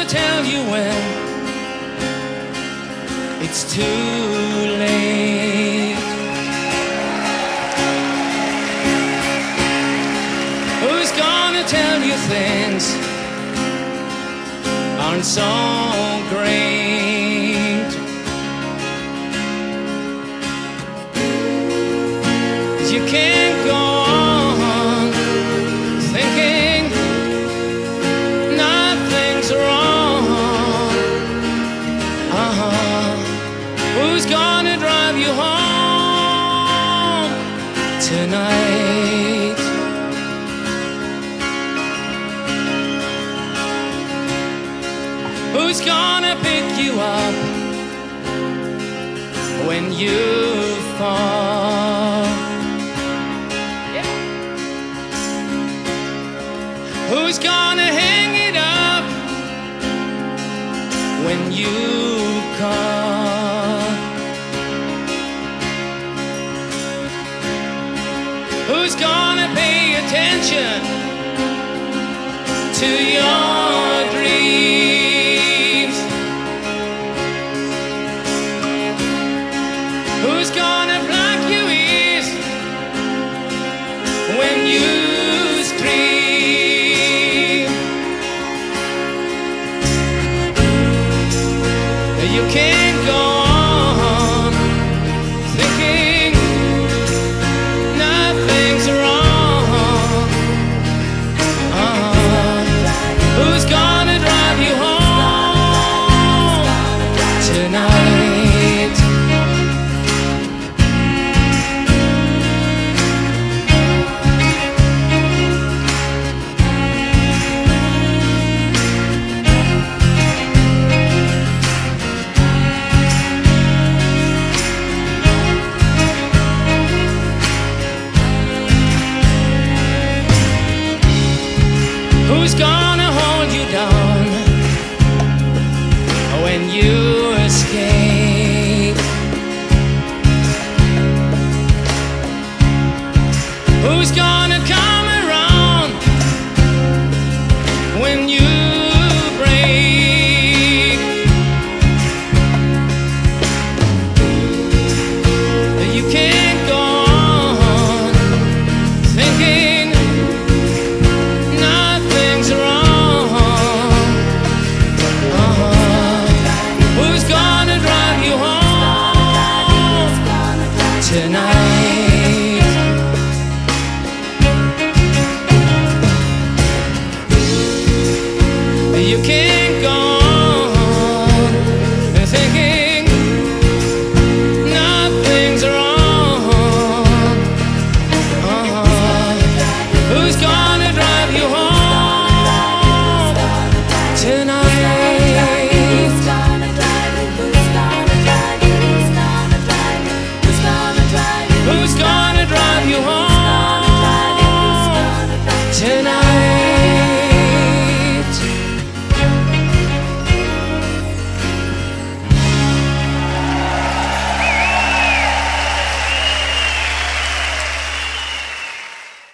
tell you when it's too late? Who's gonna tell you things aren't so great? 'Cause you can't go on thinking nothing's wrong. Who's gonna drive you home tonight? Who's gonna pick you up when you fall? Yeah. Who's gonna hang it up when you call? Who's gonna pay attention to your dreams? Who's gonna block your ears when you scream? You can't go on thinking nothing's wrong. Who's gonna drive you home tonight? Who's gonna hold you down when you escape? Who's gonna come around when you break? You can't go on thinking nothing's wrong. Who's gonna drive you home tonight? You can't